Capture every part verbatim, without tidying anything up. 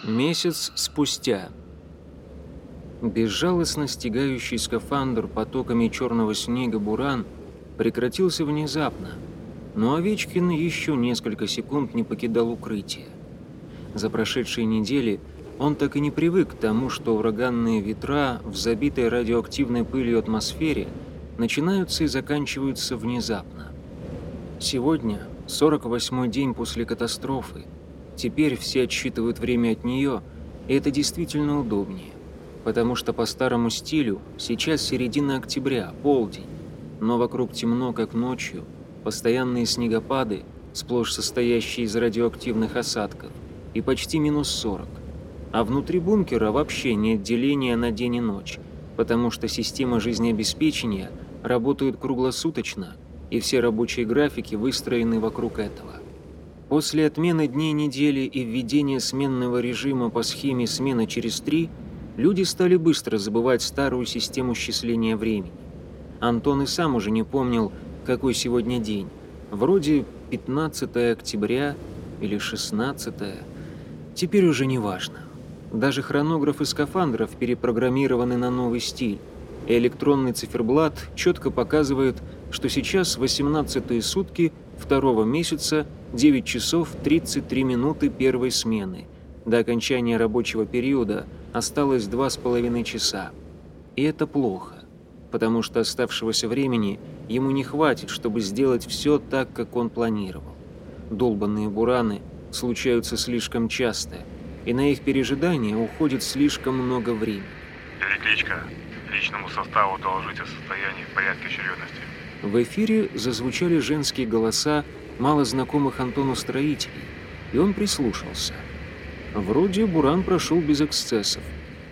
Месяц спустя. Безжалостно стягающий скафандр потоками черного снега буран прекратился внезапно, но Овечкин еще несколько секунд не покидал укрытие. За прошедшие недели он так и не привык к тому, что ураганные ветра в забитой радиоактивной пылью атмосфере начинаются и заканчиваются внезапно. Сегодня, сорок восьмой день после катастрофы, теперь все отсчитывают время от нее, и это действительно удобнее, потому что по старому стилю сейчас середина октября, полдень, но вокруг темно, как ночью, постоянные снегопады, сплошь состоящие из радиоактивных осадков, и почти минус сорок. А внутри бункера вообще нет деления на день и ночь, потому что система жизнеобеспечения работает круглосуточно, и все рабочие графики выстроены вокруг этого. После отмены дней недели и введения сменного режима по схеме «смена через три» люди стали быстро забывать старую систему счисления времени. Антон и сам уже не помнил, какой сегодня день. Вроде пятнадцатое октября или шестнадцатое. Теперь уже не важно. Даже хронографы скафандров перепрограммированы на новый стиль, и электронный циферблат четко показывает, что сейчас восемнадцатые сутки второго месяца, девять часов тридцать три минуты первой смены. До окончания рабочего периода осталось два с половиной часа. И это плохо, потому что оставшегося времени ему не хватит, чтобы сделать все так, как он планировал. Долбанные бураны случаются слишком часто, и на их пережидание уходит слишком много времени. Электричка, личному составу доложить о состоянии в порядке очередности. В эфире зазвучали женские голоса мало знакомых Антону строителей, и он прислушался. Вроде буран прошел без эксцессов.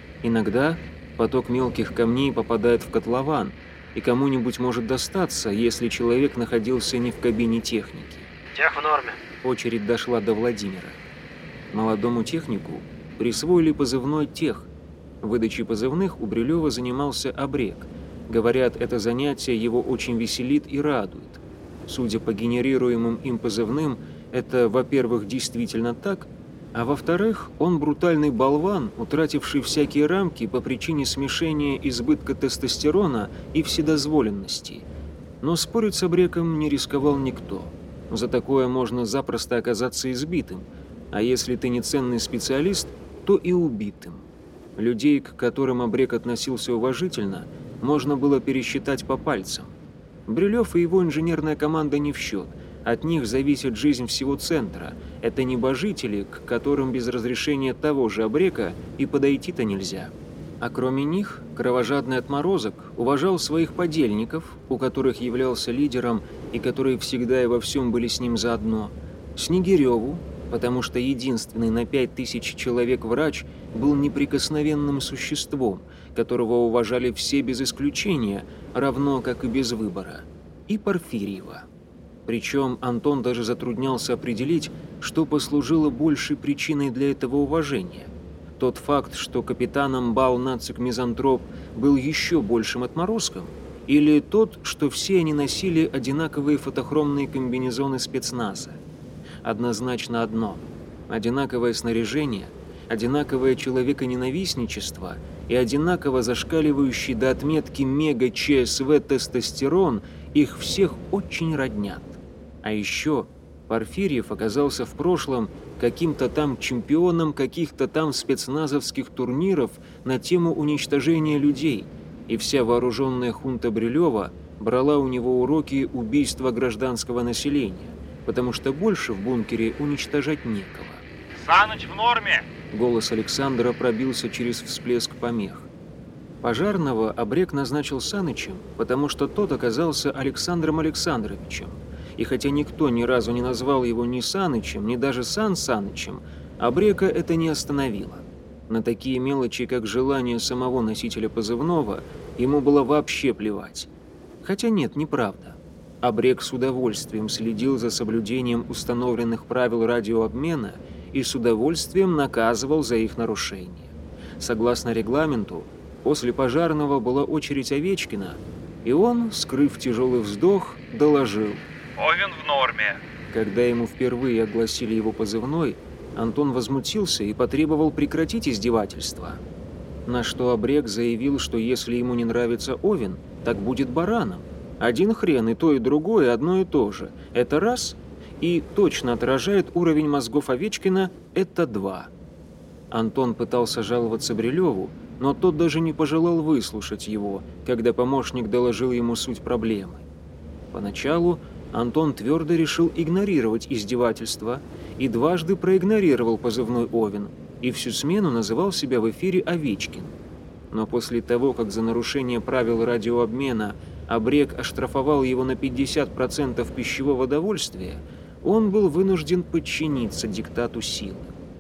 Иногда поток мелких камней попадает в котлован, и кому-нибудь может достаться, если человек находился не в кабине техники. Тех в норме. Очередь дошла до Владимира. Молодому технику присвоили позывной «Тех». Выдачей позывных у Брилева занимался Абрек. Говорят, это занятие его очень веселит и радует. Судя по генерируемым им позывным, это, во-первых, действительно так, а во-вторых, он брутальный болван, утративший всякие рамки по причине смешения избытка тестостерона и вседозволенности. Но спорить с Абреком не рисковал никто. За такое можно запросто оказаться избитым, а если ты не ценный специалист, то и убитым. Людей, к которым Абрек относился уважительно, можно было пересчитать по пальцам. Брилев и его инженерная команда не в счет. От них зависит жизнь всего центра. Это небожители, к которым без разрешения того же Абрека и подойти-то нельзя. А кроме них, кровожадный отморозок уважал своих подельников, у которых являлся лидером и которые всегда и во всем были с ним заодно, Снегиреву, потому что единственный на пять тысяч человек врач был неприкосновенным существом, которого уважали все без исключения, равно как и без выбора, и Порфирьева. Причем Антон даже затруднялся определить, что послужило большей причиной для этого уважения. Тот факт, что капитаном бал нацик-мизантроп был еще большим отморозком, или тот, что все они носили одинаковые фотохромные комбинезоны спецназа. Однозначно одно – одинаковое снаряжение, одинаковое человеконенавистничество и одинаково зашкаливающий до отметки мега-ЧСВ тестостерон их всех очень роднят. А еще Порфирьев оказался в прошлом каким-то там чемпионом каких-то там спецназовских турниров на тему уничтожения людей, и вся вооруженная хунта Брилева брала у него уроки убийства гражданского населения, потому что больше в бункере уничтожать некого. Саныч в норме! Голос Александра пробился через всплеск помех. Пожарного Абрек назначил Санычем, потому что тот оказался Александром Александровичем. И хотя никто ни разу не назвал его ни Санычем, ни даже Сан Санычем, Абрека это не остановило. На такие мелочи, как желание самого носителя позывного, ему было вообще плевать. Хотя нет, неправда. Абрек с удовольствием следил за соблюдением установленных правил радиообмена и с удовольствием наказывал за их нарушение. Согласно регламенту, после пожарного была очередь Овечкина, и он, скрыв тяжелый вздох, доложил. Овен в норме. Когда ему впервые огласили его позывной, Антон возмутился и потребовал прекратить издевательство. На что Абрек заявил, что если ему не нравится Овен, так будет бараном. Один хрен, и то, и другое одно и то же. Это раз, и точно отражает уровень мозгов Овечкина – это два. Антон пытался жаловаться Брилеву, но тот даже не пожелал выслушать его, когда помощник доложил ему суть проблемы. Поначалу Антон твердо решил игнорировать издевательства и дважды проигнорировал позывной Овен, и всю смену называл себя в эфире Овечкин. Но после того, как за нарушение правил радиообмена Абрек оштрафовал его на пятьдесят процентов пищевого довольствия, он был вынужден подчиниться диктату силы.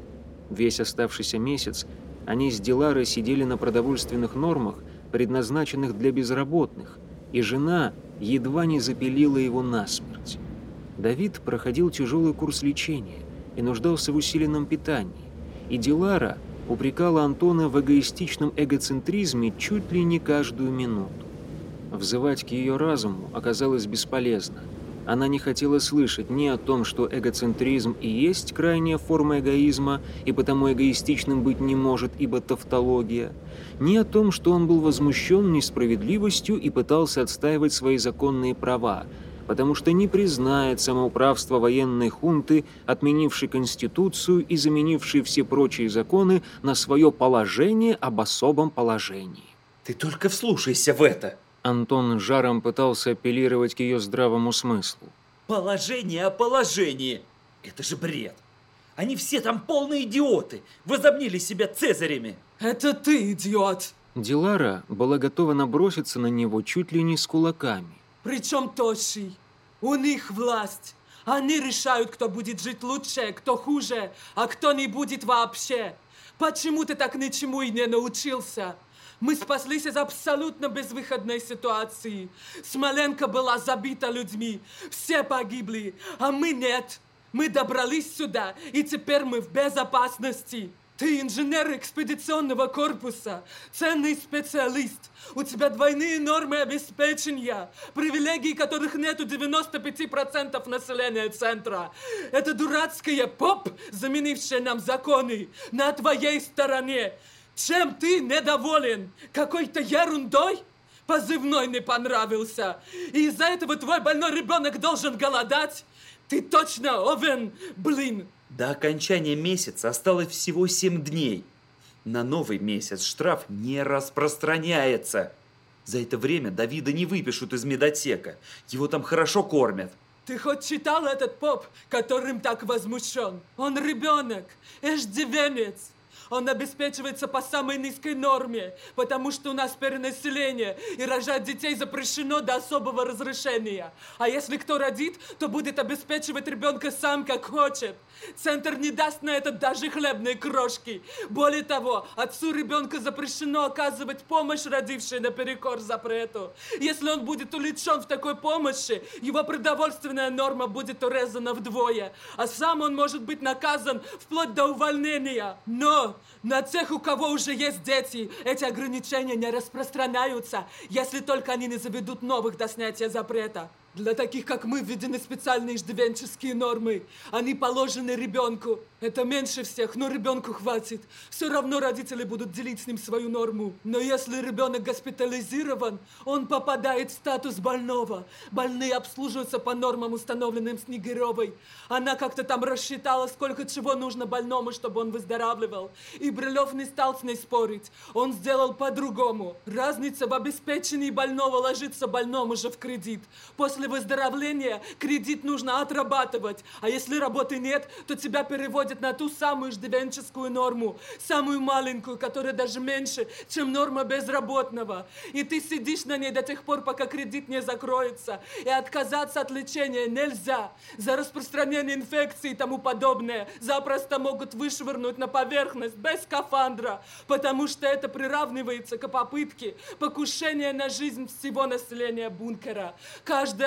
Весь оставшийся месяц они с Диларой сидели на продовольственных нормах, предназначенных для безработных, и жена едва не запилила его насмерть. Давид проходил тяжелый курс лечения и нуждался в усиленном питании, и Дилара упрекала Антона в эгоистичном эгоцентризме чуть ли не каждую минуту. Взывать к ее разуму оказалось бесполезно. Она не хотела слышать ни о том, что эгоцентризм и есть крайняя форма эгоизма, и потому эгоистичным быть не может, ибо тавтология, ни о том, что он был возмущен несправедливостью и пытался отстаивать свои законные права, потому что не признает самоуправство военной хунты, отменившей Конституцию и заменившей все прочие законы на свое положение об особом положении. Ты только вслушайся в это. Антон жаром пытался апеллировать к ее здравому смыслу. Положение о положении. Это же бред. Они все там полные идиоты. Возомнили себя цезарями. Это ты, идиот. Дилара была готова наброситься на него чуть ли не с кулаками. Причем Тоши? У них власть. Они решают, кто будет жить лучше, кто хуже, а кто не будет вообще. Почему ты так ничему и не научился? Мы спаслись из абсолютно безвыходной ситуации. Смоленка была забита людьми, все погибли, а мы нет. Мы добрались сюда, и теперь мы в безопасности. Ты инженер экспедиционного корпуса, ценный специалист. У тебя двойные нормы обеспечения, привилегий, которых нет у девяноста пяти процентов населения центра. Это дурацкая поп, заменившая нам законы, на твоей стороне. Чем ты недоволен? Какой-то ерундой? Позывной не понравился. И из-за этого твой больной ребенок должен голодать? Ты точно Овен, блин. До окончания месяца осталось всего семь дней. На новый месяц штраф не распространяется. За это время Давида не выпишут из медотсека. Его там хорошо кормят. Ты хоть читал этот поп, которым так возмущен? Он ребенок, иждивенец. Он обеспечивается по самой низкой норме, потому что у нас перенаселение, и рожать детей запрещено до особого разрешения. А если кто родит, то будет обеспечивать ребенка сам, как хочет. Центр не даст на это даже хлебные крошки. Более того, отцу ребенка запрещено оказывать помощь, родившей наперекор запрету. Если он будет увлечен в такой помощи, его продовольственная норма будет урезана вдвое, а сам он может быть наказан вплоть до увольнения. Но на тех, у кого уже есть дети, эти ограничения не распространяются, если только они не заведут новых до снятия запрета. Для таких, как мы, введены специальные иждивенческие нормы. Они положены ребенку. Это меньше всех, но ребенку хватит. Все равно родители будут делить с ним свою норму. Но если ребенок госпитализирован, он попадает в статус больного. Больные обслуживаются по нормам, установленным Снегировой. Она как-то там рассчитала, сколько чего нужно больному, чтобы он выздоравливал. И Брилев не стал с ней спорить. Он сделал по-другому. Разница в обеспечении больного ложится больному же в кредит. После выздоровления кредит нужно отрабатывать, а если работы нет, то тебя переводят на ту самую иждивенческую норму, самую маленькую, которая даже меньше, чем норма безработного. И ты сидишь на ней до тех пор, пока кредит не закроется, и отказаться от лечения нельзя. За распространение инфекций и тому подобное запросто могут вышвырнуть на поверхность без скафандра, потому что это приравнивается к попытке покушения на жизнь всего населения бункера. Каждая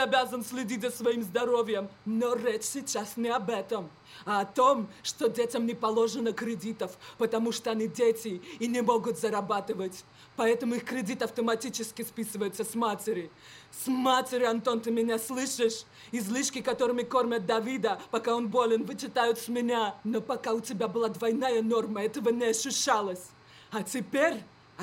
обязан следить за своим здоровьем. Но речь сейчас не об этом, а о том, что детям не положено кредитов, потому что они дети и не могут зарабатывать. Поэтому их кредит автоматически списывается с матери. С матери, Антон, ты меня слышишь? Излишки, которыми кормят Давида, пока он болен, вычитают с меня. Но пока у тебя была двойная норма, этого не ощущалось. А теперь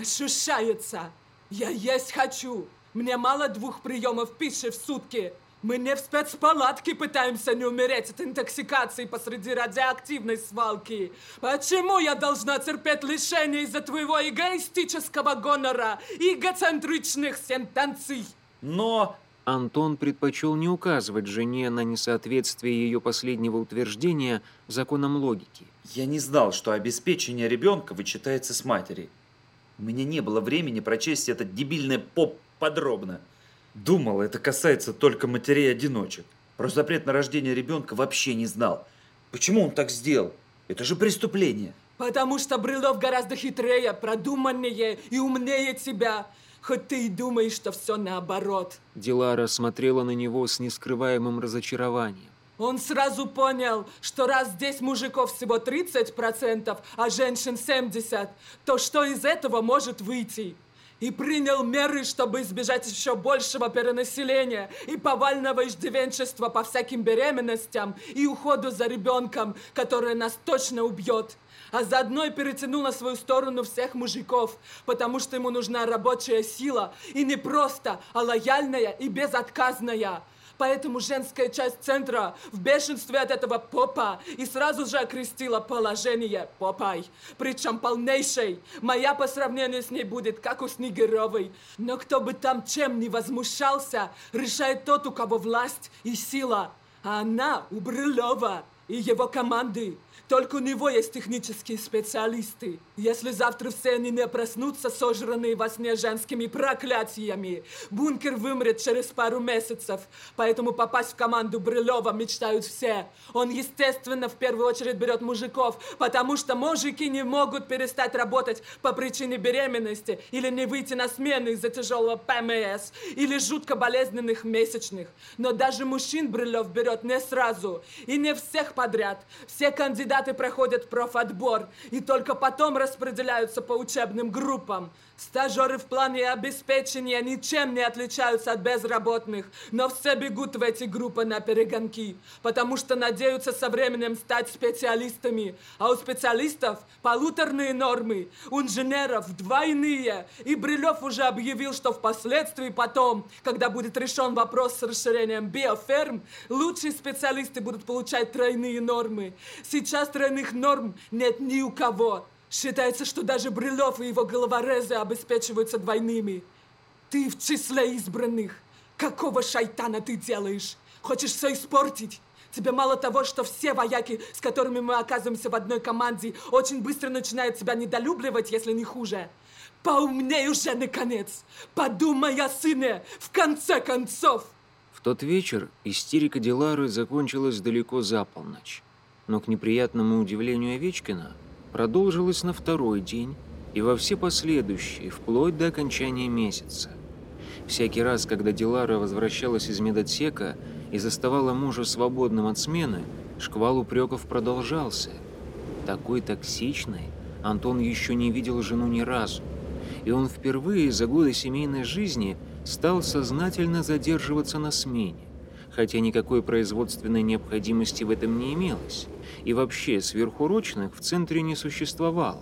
ощущается. Я есть хочу. Мне мало двух приемов пищи в сутки. Мы не в спецпалатке пытаемся не умереть от интоксикации посреди радиоактивной свалки. Почему я должна терпеть лишения из-за твоего эгоистического гонора и эгоцентричных сентенций? Но... Антон предпочел не указывать жене на несоответствие ее последнего утверждения законам логики. Я не знал, что обеспечение ребенка вычитается с матери. У меня не было времени прочесть этот дебильный поп подробно. Думал, это касается только матерей-одиночек. Про запрет на рождение ребенка вообще не знал. Почему он так сделал? Это же преступление. Потому что Брылов гораздо хитрее, продуманнее и умнее тебя. Хоть ты и думаешь, что все наоборот. Дилара смотрела на него с нескрываемым разочарованием. Он сразу понял, что раз здесь мужиков всего тридцать процентов, а женщин семьдесят процентов, то что из этого может выйти? И принял меры, чтобы избежать еще большего перенаселения и повального иждивенчества по всяким беременностям и уходу за ребенком, которое нас точно убьет. А заодно и перетянул на свою сторону всех мужиков, потому что ему нужна рабочая сила, и не просто, а лояльная и безотказная. Поэтому женская часть центра в бешенстве от этого попа и сразу же окрестила положение попой. Причем полнейшей. Моя по сравнению с ней будет как у Снегировой. Но кто бы там чем ни возмущался, решает тот, у кого власть и сила. А она у Брылова и его команды. Только у него есть технические специалисты. Если завтра все они не проснутся, сожранные во сне женскими проклятиями, бункер вымрет через пару месяцев. Поэтому попасть в команду Брылова мечтают все. Он, естественно, в первую очередь берет мужиков, потому что мужики не могут перестать работать по причине беременности или не выйти на смену из-за тяжелого ПМС или жутко болезненных месячных. Но даже мужчин Брылов берет не сразу и не всех подряд. Все кандидаты проходят профотбор и только потом распределяются по учебным группам. Стажеры в плане обеспечения ничем не отличаются от безработных, но все бегут в эти группы на перегонки, потому что надеются со временем стать специалистами. А у специалистов полуторные нормы, у инженеров двойные. И Брылев уже объявил, что впоследствии потом, когда будет решен вопрос с расширением биоферм, лучшие специалисты будут получать тройные нормы. Сейчас тройных норм нет ни у кого. Считается, что даже Брылев и его головорезы обеспечиваются двойными. Ты в числе избранных. Какого шайтана ты делаешь? Хочешь все испортить? Тебе мало того, что все вояки, с которыми мы оказываемся в одной команде, очень быстро начинают тебя недолюбливать, если не хуже. Поумней уже, наконец! Подумай о сыне, в конце концов! В тот вечер истерика Дилары закончилась далеко за полночь. Но, к неприятному удивлению Овечкина, продолжилась на второй день и во все последующие, вплоть до окончания месяца. Всякий раз, когда Дилара возвращалась из медотсека и заставала мужа свободным от смены, шквал упреков продолжался. Такой токсичной Антон еще не видел жену ни разу, и он впервые за годы семейной жизни стал сознательно задерживаться на смене, хотя никакой производственной необходимости в этом не имелось, и вообще сверхурочных в центре не существовало.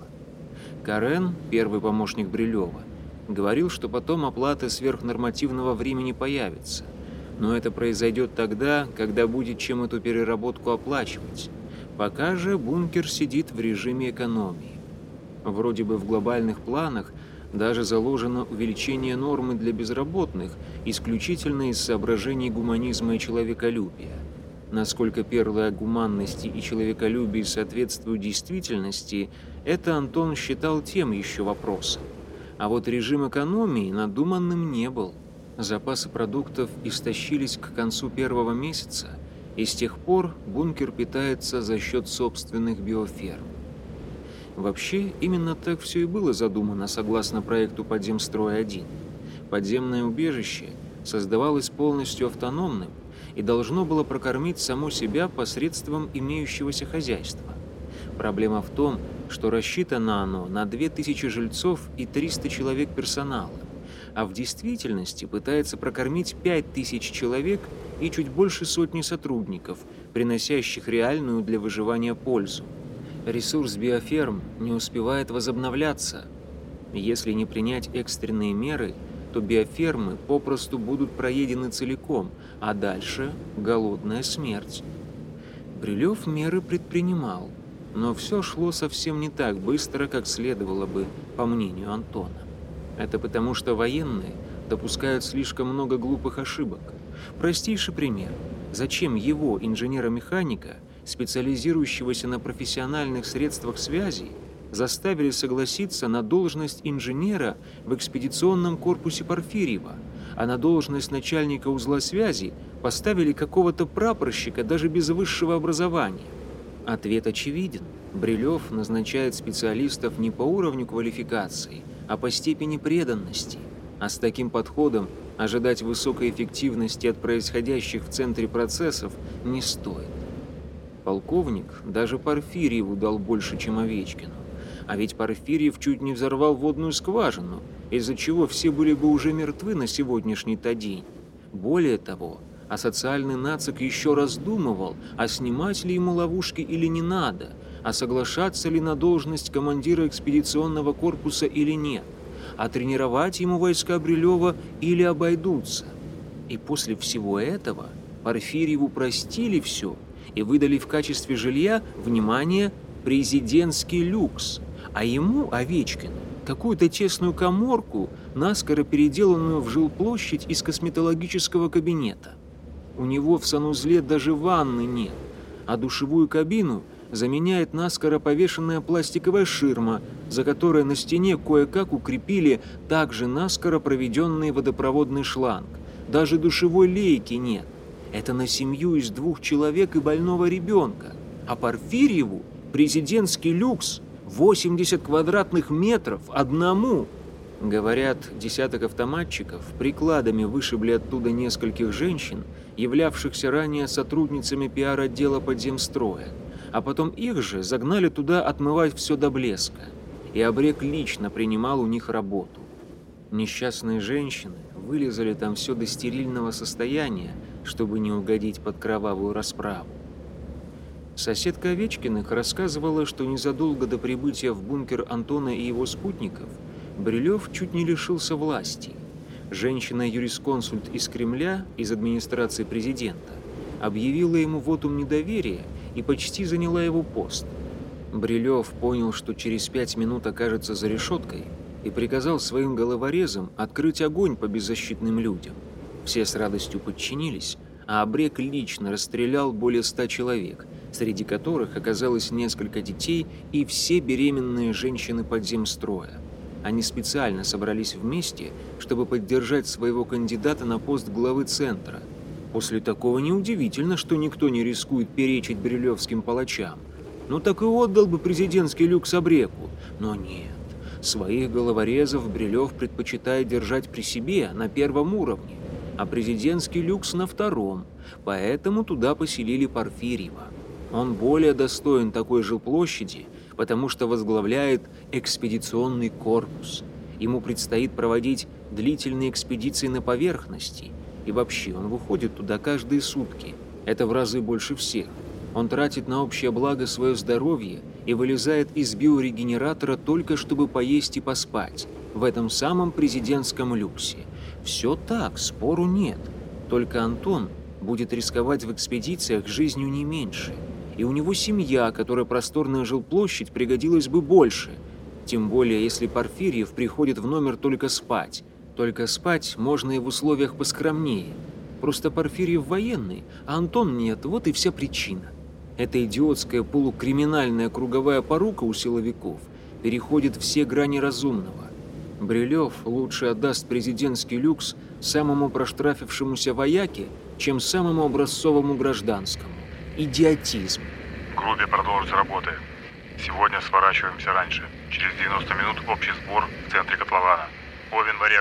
Карен, первый помощник Брилева, говорил, что потом оплата сверхнормативного времени появится, но это произойдет тогда, когда будет чем эту переработку оплачивать. Пока же бункер сидит в режиме экономии. Вроде бы в глобальных планах даже заложено увеличение нормы для безработных исключительно из соображений гуманизма и человеколюбия. Насколько перлы о гуманности и человеколюбии соответствуют действительности, это Антон считал тем еще вопросом. А вот режим экономии надуманным не был. Запасы продуктов истощились к концу первого месяца, и с тех пор бункер питается за счет собственных биоферм. Вообще, именно так все и было задумано согласно проекту Подземстрой один. Подземное убежище создавалось полностью автономным и должно было прокормить само себя посредством имеющегося хозяйства. Проблема в том, что рассчитано оно на две тысячи жильцов и триста человек персонала, а в действительности пытается прокормить пять тысяч человек и чуть больше сотни сотрудников, приносящих реальную для выживания пользу. Ресурс биоферм не успевает возобновляться. Если не принять экстренные меры, то биофермы попросту будут проедены целиком, а дальше – голодная смерть. Брилев меры предпринимал, но все шло совсем не так быстро, как следовало бы, по мнению Антона. Это потому, что военные допускают слишком много глупых ошибок. Простейший пример. Зачем его, инженера-механика, специализирующегося на профессиональных средствах связи, заставили согласиться на должность инженера в экспедиционном корпусе Порфирьева, а на должность начальника узла связи поставили какого-то прапорщика даже без высшего образования? Ответ очевиден. Брилев назначает специалистов не по уровню квалификации, а по степени преданности. А с таким подходом ожидать высокой эффективности от происходящих в центре процессов не стоит. Полковник даже Порфирьеву дал больше, чем Овечкину. А ведь Порфирьев чуть не взорвал водную скважину, из-за чего все были бы уже мертвы на сегодняшний-то день. Более того, асоциальный нацик еще раздумывал, а снимать ли ему ловушки или не надо, а соглашаться ли на должность командира экспедиционного корпуса или нет, а тренировать ему войска Брилева или обойдутся. И после всего этого Порфирьеву простили все и выдали в качестве жилья, внимание, президентский люкс, а ему, Овечкину, какую-то тесную каморку, наскоро переделанную в жилплощадь из косметологического кабинета. У него в санузле даже ванны нет, а душевую кабину заменяет наскоро повешенная пластиковая ширма, за которой на стене кое-как укрепили также наскоро проведенный водопроводный шланг. Даже душевой лейки нет. Это на семью из двух человек и больного ребенка. А Порфирьеву президентский люкс восемьдесят квадратных метров одному. Говорят, десяток автоматчиков прикладами вышибли оттуда нескольких женщин, являвшихся ранее сотрудницами пиар-отдела подземстроя, а потом их же загнали туда отмывать все до блеска, и Абрек лично принимал у них работу. Несчастные женщины вылизали там все до стерильного состояния, чтобы не угодить под кровавую расправу. Соседка Овечкиных рассказывала, что незадолго до прибытия в бункер Антона и его спутников Брилев чуть не лишился власти. Женщина-юрисконсульт из Кремля, из администрации президента, объявила ему вотум недоверия и почти заняла его пост. Брилев понял, что через пять минут окажется за решеткой, и приказал своим головорезам открыть огонь по беззащитным людям. Все с радостью подчинились, а Абрек лично расстрелял более ста человек, среди которых оказалось несколько детей и все беременные женщины подземстроя. Они специально собрались вместе, чтобы поддержать своего кандидата на пост главы центра. После такого неудивительно, что никто не рискует перечить брилевским палачам. Ну так и отдал бы президентский люкс Абреку. Но нет, своих головорезов Брилев предпочитает держать при себе на первом уровне, а президентский люкс на втором, поэтому туда поселили Порфирьева. Он более достоин такой жилплощади, потому что возглавляет экспедиционный корпус. Ему предстоит проводить длительные экспедиции на поверхности, и вообще он выходит туда каждые сутки. Это в разы больше всех. Он тратит на общее благо свое здоровье и вылезает из биорегенератора только чтобы поесть и поспать, в этом самом президентском люксе. Все так, спору нет. Только Антон будет рисковать в экспедициях жизнью не меньше. И у него семья, которой просторная жилплощадь пригодилась бы больше. Тем более, если Порфирьев приходит в номер только спать. Только спать можно и в условиях поскромнее. Просто Порфирьев военный, а Антон нет, вот и вся причина. Эта идиотская полукриминальная круговая порука у силовиков переходит все грани разумного. Брилев лучше отдаст президентский люкс самому проштрафившемуся вояке, чем самому образцовому гражданскому. Идиотизм. Группе продолжить работы. Сегодня сворачиваемся раньше. Через девяносто минут общий сбор в центре котлована. Овен Варягу.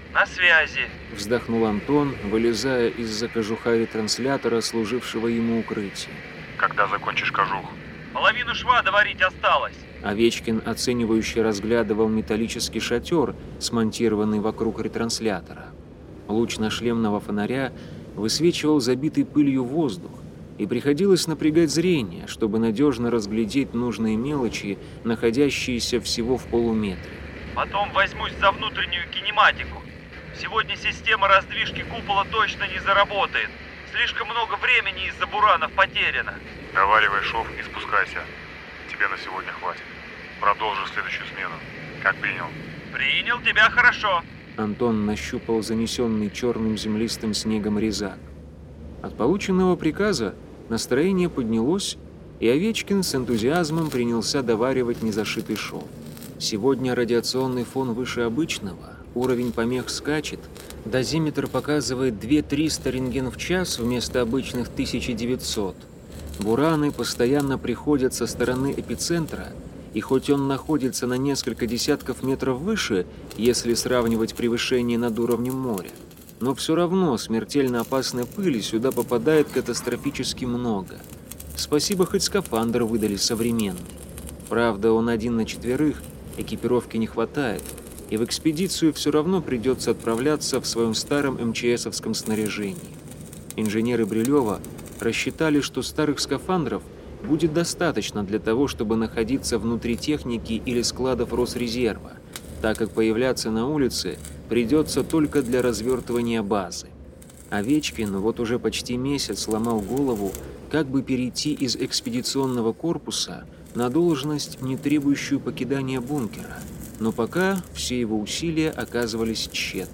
На связи. Вздохнул Антон, вылезая из-за кожуха ретранслятора, служившего ему укрытием. Когда закончишь кожух? Половину шва доварить осталось. Овечкин оценивающе разглядывал металлический шатер, смонтированный вокруг ретранслятора. Луч нашлемного фонаря высвечивал забитый пылью воздух, и приходилось напрягать зрение, чтобы надежно разглядеть нужные мелочи, находящиеся всего в полуметре. Потом возьмусь за внутреннюю кинематику. Сегодня система раздвижки купола точно не заработает. Слишком много времени из-за буранов потеряно. Доваривай шов и спускайся. Тебе на сегодня хватит. Продолжи следующую смену. Как принял? Принял тебя хорошо. Антон нащупал занесенный черным землистым снегом резак. От полученного приказа настроение поднялось, и Овечкин с энтузиазмом принялся доваривать незашитый шов. Сегодня радиационный фон выше обычного, уровень помех скачет, дозиметр показывает две тысячи триста рентген в час вместо обычных тысяча девятьсот. Бураны постоянно приходят со стороны эпицентра, и хоть он находится на несколько десятков метров выше, если сравнивать превышение над уровнем моря, но все равно смертельно опасной пыли сюда попадает катастрофически много. Спасибо, хоть скафандр выдали современный. Правда, он один на четверых, экипировки не хватает, и в экспедицию все равно придется отправляться в своем старом эм че эсовском снаряжении. Инженеры Брилева рассчитали, что старых скафандров будет достаточно для того, чтобы находиться внутри техники или складов Росрезерва, так как появляться на улице придется только для развертывания базы. Овечкин вот уже почти месяц ломал голову, как бы перейти из экспедиционного корпуса на должность, не требующую покидания бункера, но пока все его усилия оказывались тщетны.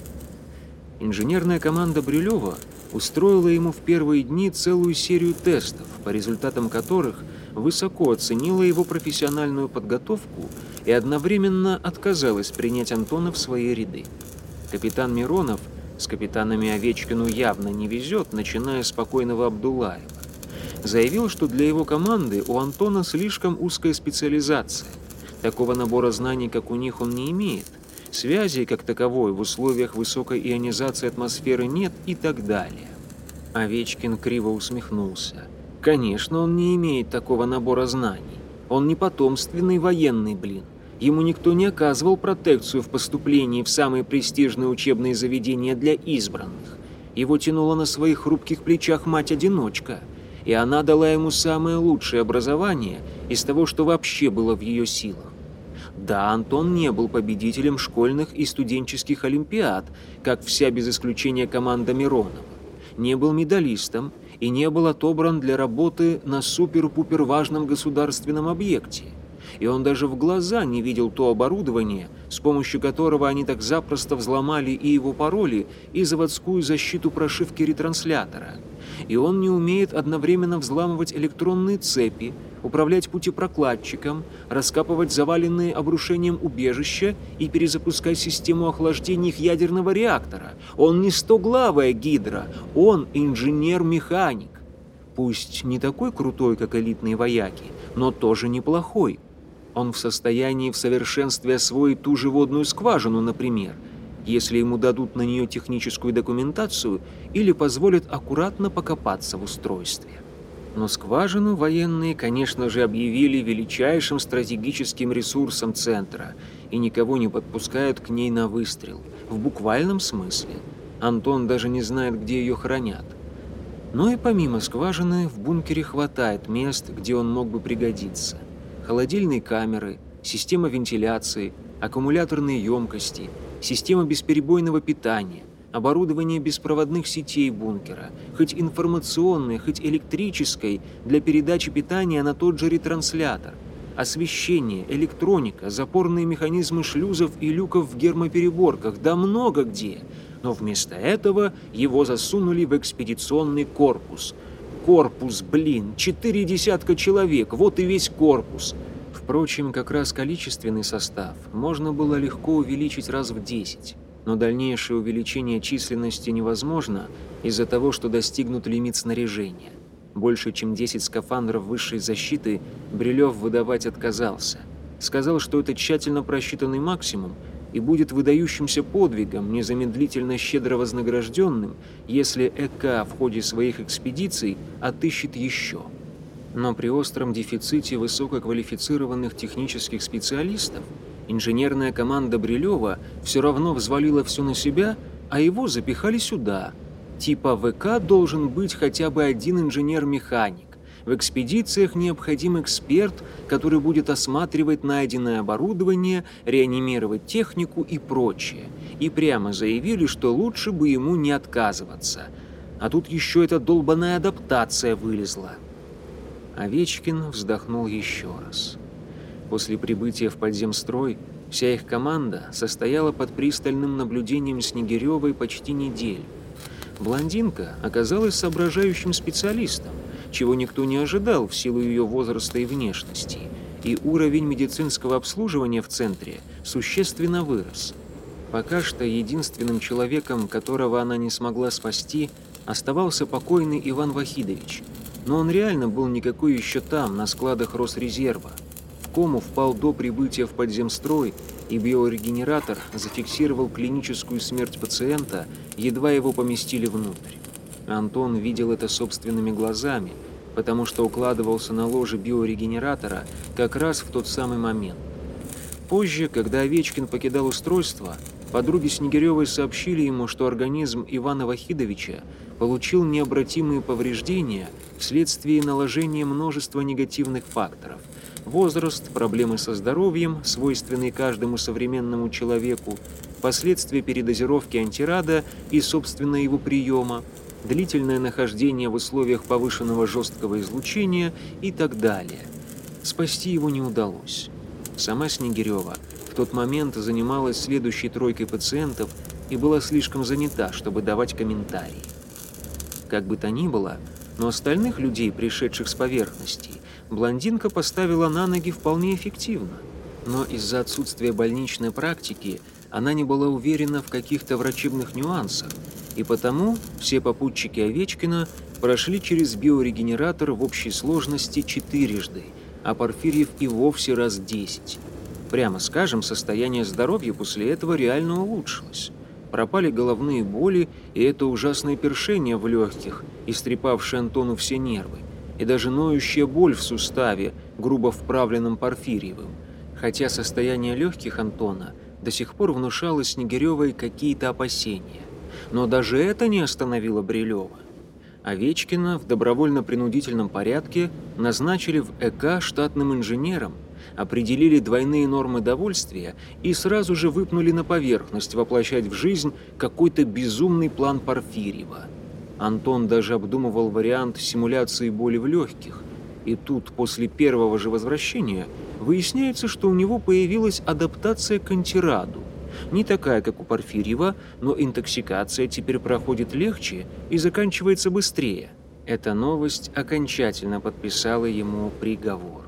Инженерная команда Брилева устроила ему в первые дни целую серию тестов, по результатам которых высоко оценила его профессиональную подготовку и одновременно отказалась принять Антона в свои ряды. Капитан Миронов, с капитанами Овечкину явно не везет, начиная с покойного Абдуллаева, заявил, что для его команды у Антона слишком узкая специализация. Такого набора знаний, как у них, он не имеет. Связи, как таковой, в условиях высокой ионизации атмосферы нет и так далее. Овечкин криво усмехнулся. Конечно, он не имеет такого набора знаний. Он не потомственный военный, блин. Ему никто не оказывал протекцию в поступлении в самые престижные учебные заведения для избранных. Его тянула на своих хрупких плечах мать-одиночка, и она дала ему самое лучшее образование из того, что вообще было в ее силах. Да, Антон не был победителем школьных и студенческих олимпиад, как вся без исключения команда Миронова. Не был медалистом и не был отобран для работы на супер-пупер важном государственном объекте. И он даже в глаза не видел то оборудование, с помощью которого они так запросто взломали и его пароли, и заводскую защиту прошивки ретранслятора. И он не умеет одновременно взламывать электронные цепи, управлять путепрокладчиком, раскапывать заваленные обрушением убежища и перезапускать систему охлаждения их ядерного реактора. Он не стоглавая гидра, он инженер-механик. Пусть не такой крутой, как элитные вояки, но тоже неплохой. Он в состоянии в совершенстве освоить ту же водную скважину, например, если ему дадут на нее техническую документацию или позволят аккуратно покопаться в устройстве. Но скважину военные, конечно же, объявили величайшим стратегическим ресурсом центра и никого не подпускают к ней на выстрел, в буквальном смысле. Антон даже не знает, где ее хранят. Но и помимо скважины в бункере хватает мест, где он мог бы пригодиться. Холодильные камеры, система вентиляции, аккумуляторные емкости, система бесперебойного питания, оборудование беспроводных сетей бункера, хоть информационной, хоть электрической, для передачи питания на тот же ретранслятор, освещение, электроника, запорные механизмы шлюзов и люков в гермопереборках, да много где. Но вместо этого его засунули в экспедиционный корпус. Корпус, блин, четыре десятка человек, вот и весь корпус. Впрочем, как раз количественный состав можно было легко увеличить раз в десять. Но дальнейшее увеличение численности невозможно из-за того, что достигнут лимит снаряжения. Больше чем десять скафандров высшей защиты Брилев выдавать отказался. Сказал, что это тщательно просчитанный максимум, и будет выдающимся подвигом, незамедлительно щедро вознагражденным, если ЭК в ходе своих экспедиций отыщет еще. Но при остром дефиците высококвалифицированных технических специалистов инженерная команда Брилева все равно взвалила все на себя, а его запихали сюда. Типа в ЭК должен быть хотя бы один инженер-механик. В экспедициях необходим эксперт, который будет осматривать найденное оборудование, реанимировать технику и прочее. И прямо заявили, что лучше бы ему не отказываться. А тут еще эта долбаная адаптация вылезла. Овечкин вздохнул еще раз. После прибытия в подземстрой вся их команда состояла под пристальным наблюдением Снегиревой почти неделю. Блондинка оказалась соображающим специалистом, чего никто не ожидал в силу ее возраста и внешности, и уровень медицинского обслуживания в центре существенно вырос. Пока что единственным человеком, которого она не смогла спасти, оставался покойный Иван Вахидович, но он реально был никакой еще там, на складах Росрезерва. В кому впал до прибытия в подземстрой, и биорегенератор зафиксировал клиническую смерть пациента, едва его поместили внутрь. Антон видел это собственными глазами, потому что укладывался на ложе биорегенератора как раз в тот самый момент. Позже, когда Овечкин покидал устройство, подруги Снегиревой сообщили ему, что организм Ивана Вахидовича получил необратимые повреждения вследствие наложения множества негативных факторов. Возраст, проблемы со здоровьем, свойственные каждому современному человеку, последствия передозировки антирада и, собственно, его приема, длительное нахождение в условиях повышенного жесткого излучения и так далее. Спасти его не удалось. Сама Снегирева в тот момент занималась следующей тройкой пациентов и была слишком занята, чтобы давать комментарии. Как бы то ни было, но остальных людей, пришедших с поверхности, блондинка поставила на ноги вполне эффективно. Но из-за отсутствия больничной практики она не была уверена в каких-то врачебных нюансах, и потому все попутчики Овечкина прошли через биорегенератор в общей сложности четырежды, а Порфирьев и вовсе раз десять. Прямо скажем, состояние здоровья после этого реально улучшилось. Пропали головные боли и это ужасное першение в легких, истрепавшее Антону все нервы, и даже ноющая боль в суставе, грубо вправленном Порфирьевым. Хотя состояние легких Антона до сих пор внушало Снегиревой какие-то опасения. Но даже это не остановило Брилева. Овечкина в добровольно-принудительном порядке назначили в ЭК штатным инженером, определили двойные нормы довольствия и сразу же выпнули на поверхность воплощать в жизнь какой-то безумный план Порфирьева. Антон даже обдумывал вариант симуляции боли в легких, и тут после первого же возвращения выясняется, что у него появилась адаптация к антираду. Не такая, как у Порфирьева, но интоксикация теперь проходит легче и заканчивается быстрее. Эта новость окончательно подписала ему приговор.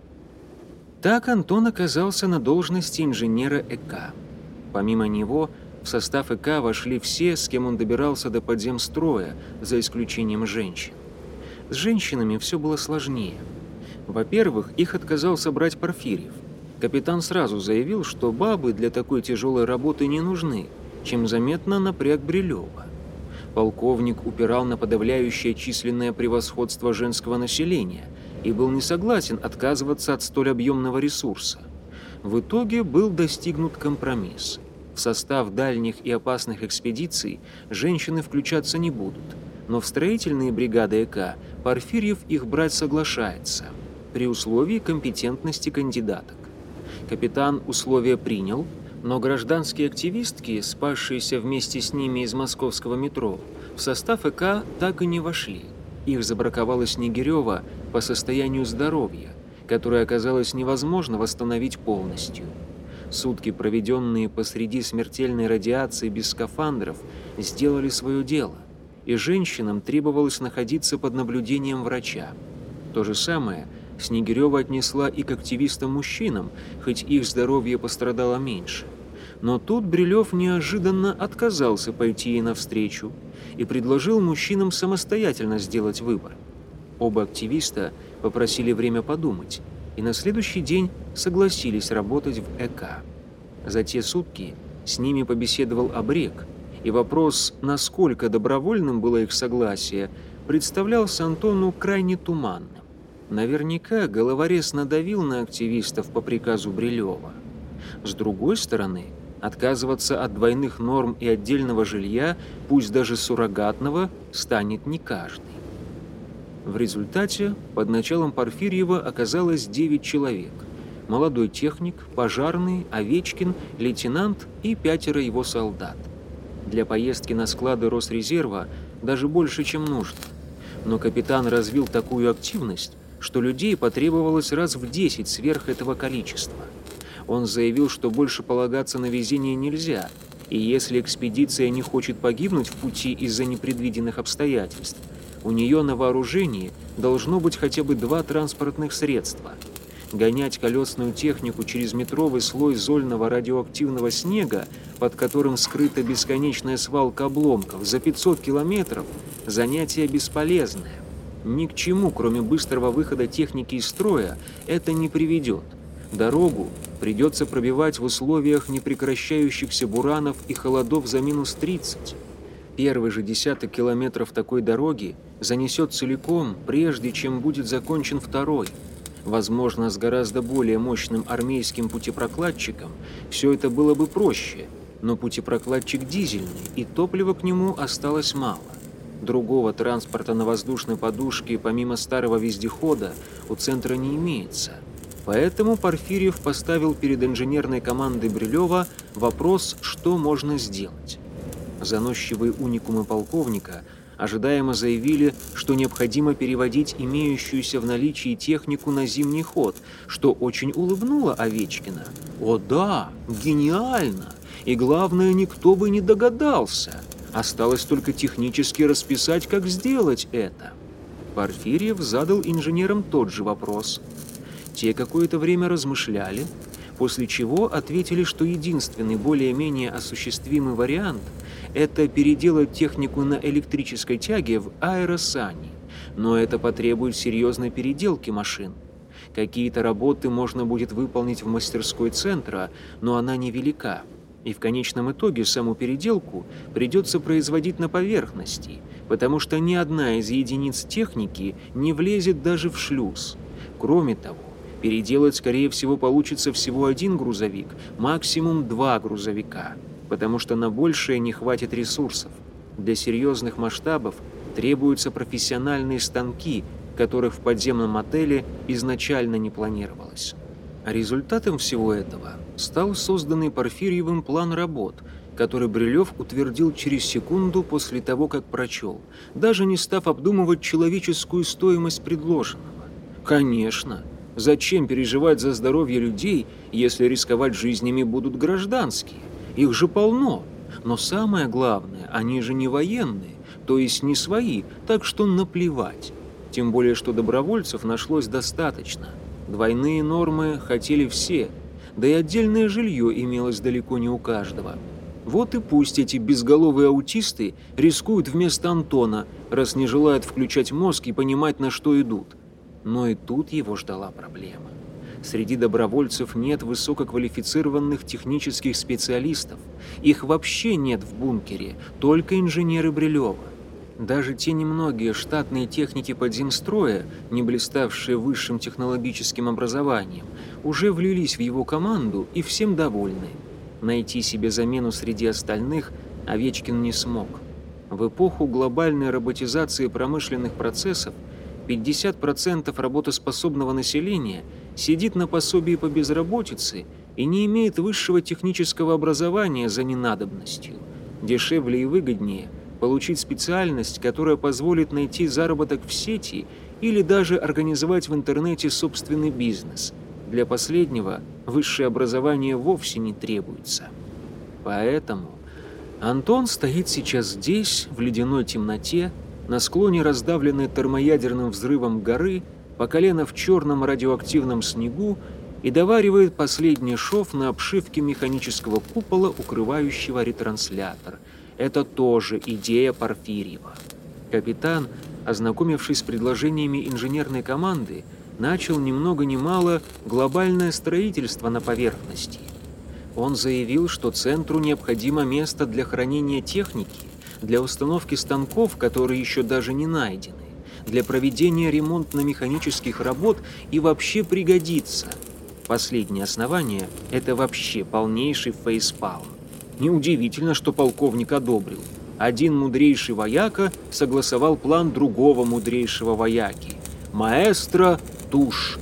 Так Антон оказался на должности инженера ЭК. Помимо него, в состав ЭК вошли все, с кем он добирался до подземстроя, за исключением женщин. С женщинами все было сложнее. Во-первых, их отказался брать Порфирьев. Капитан сразу заявил, что бабы для такой тяжелой работы не нужны, чем заметно напряг Брилева. Полковник упирал на подавляющее численное превосходство женского населения и был не согласен отказываться от столь объемного ресурса. В итоге был достигнут компромисс. В состав дальних и опасных экспедиций женщины включаться не будут, но в строительные бригады ЭК Порфирьев их брать соглашается, при условии компетентности кандидаток. Капитан условия принял, но гражданские активистки, спасшиеся вместе с ними из московского метро, в состав ЭК так и не вошли. Их забраковала Снегирева по состоянию здоровья, которое оказалось невозможно восстановить полностью. Сутки, проведенные посреди смертельной радиации без скафандров, сделали свое дело, и женщинам требовалось находиться под наблюдением врача. То же самое Снегирева отнесла и к активистам-мужчинам, хоть их здоровье пострадало меньше. Но тут Брилев неожиданно отказался пойти ей навстречу и предложил мужчинам самостоятельно сделать выбор. Оба активиста попросили время подумать и на следующий день согласились работать в ЭК. За те сутки с ними побеседовал Абрек, и вопрос, насколько добровольным было их согласие, представлялся Антону крайне туманным. Наверняка головорез надавил на активистов по приказу Брилева. С другой стороны, отказываться от двойных норм и отдельного жилья, пусть даже суррогатного, станет не каждый. В результате под началом Порфирьева оказалось девять человек. Молодой техник, пожарный, Овечкин, лейтенант и пятеро его солдат. Для поездки на склады Росрезерва даже больше, чем нужно. Но капитан развил такую активность, что людей потребовалось раз в десять сверх этого количества. Он заявил, что больше полагаться на везение нельзя, и если экспедиция не хочет погибнуть в пути из-за непредвиденных обстоятельств, у нее на вооружении должно быть хотя бы два транспортных средства. Гонять колесную технику через метровый слой зольного радиоактивного снега, под которым скрыта бесконечная свалка обломков, за пятьсот километров – занятие бесполезное. Ни к чему, кроме быстрого выхода техники из строя, это не приведет. Дорогу придется пробивать в условиях непрекращающихся буранов и холодов за минус тридцать. Первый же десяток километров такой дороги занесет целиком, прежде чем будет закончен второй. Возможно, с гораздо более мощным армейским путепрокладчиком все это было бы проще, но путепрокладчик дизельный, и топлива к нему осталось мало. Другого транспорта на воздушной подушке, помимо старого вездехода, у центра не имеется. Поэтому Порфирьев поставил перед инженерной командой Брилева вопрос, что можно сделать. Заносчивые уникумы полковника ожидаемо заявили, что необходимо переводить имеющуюся в наличии технику на зимний ход, что очень улыбнуло Овечкина. О да, гениально! И главное, никто бы не догадался. Осталось только технически расписать, как сделать это. Порфирьев задал инженерам тот же вопрос. Те какое-то время размышляли, после чего ответили, что единственный более-менее осуществимый вариант – это переделать технику на электрической тяге в аэросани, но это потребует серьезной переделки машин. Какие-то работы можно будет выполнить в мастерской центра, но она невелика, и в конечном итоге саму переделку придется производить на поверхности, потому что ни одна из единиц техники не влезет даже в шлюз. Кроме того, переделать, скорее всего, получится всего один грузовик, максимум два грузовика, потому что на большее не хватит ресурсов. Для серьезных масштабов требуются профессиональные станки, которых в подземном отеле изначально не планировалось. Результатом всего этого стал созданный Порфирьевым план работ, который Брилев утвердил через секунду после того, как прочел, даже не став обдумывать человеческую стоимость предложенного. Конечно, зачем переживать за здоровье людей, если рисковать жизнями будут гражданские? Их же полно. Но самое главное, они же не военные, то есть не свои, так что наплевать. Тем более, что добровольцев нашлось достаточно. Двойные нормы хотели все, да и отдельное жилье имелось далеко не у каждого. Вот и пусть эти безголовые аутисты рискуют вместо Антона, раз не желают включать мозг и понимать, на что идут. Но и тут его ждала проблема. Среди добровольцев нет высококвалифицированных технических специалистов. Их вообще нет в бункере, только инженеры Брилева. Даже те немногие штатные техники подземстроя, не блиставшие высшим технологическим образованием, уже влились в его команду и всем довольны. Найти себе замену среди остальных Овечкин не смог. В эпоху глобальной роботизации промышленных процессов пятьдесят процентов работоспособного населения сидит на пособии по безработице и не имеет высшего технического образования за ненадобностью. Дешевле и выгоднее получить специальность, которая позволит найти заработок в сети или даже организовать в интернете собственный бизнес. Для последнего высшее образование вовсе не требуется. Поэтому Антон стоит сейчас здесь, в ледяной темноте, на склоне раздавленной термоядерным взрывом горы, по колено в черном радиоактивном снегу, и доваривает последний шов на обшивке механического купола, укрывающего ретранслятор. Это тоже идея Порфирьева. Капитан, ознакомившись с предложениями инженерной команды, начал ни много ни мало глобальное строительство на поверхности. Он заявил, что центру необходимо место для хранения техники, для установки станков, которые еще даже не найдены, для проведения ремонтно-механических работ и вообще пригодится. Последнее основание – это вообще полнейший фейспалм. Неудивительно, что полковник одобрил. Один мудрейший вояка согласовал план другого мудрейшего вояки. Маэстро Туш.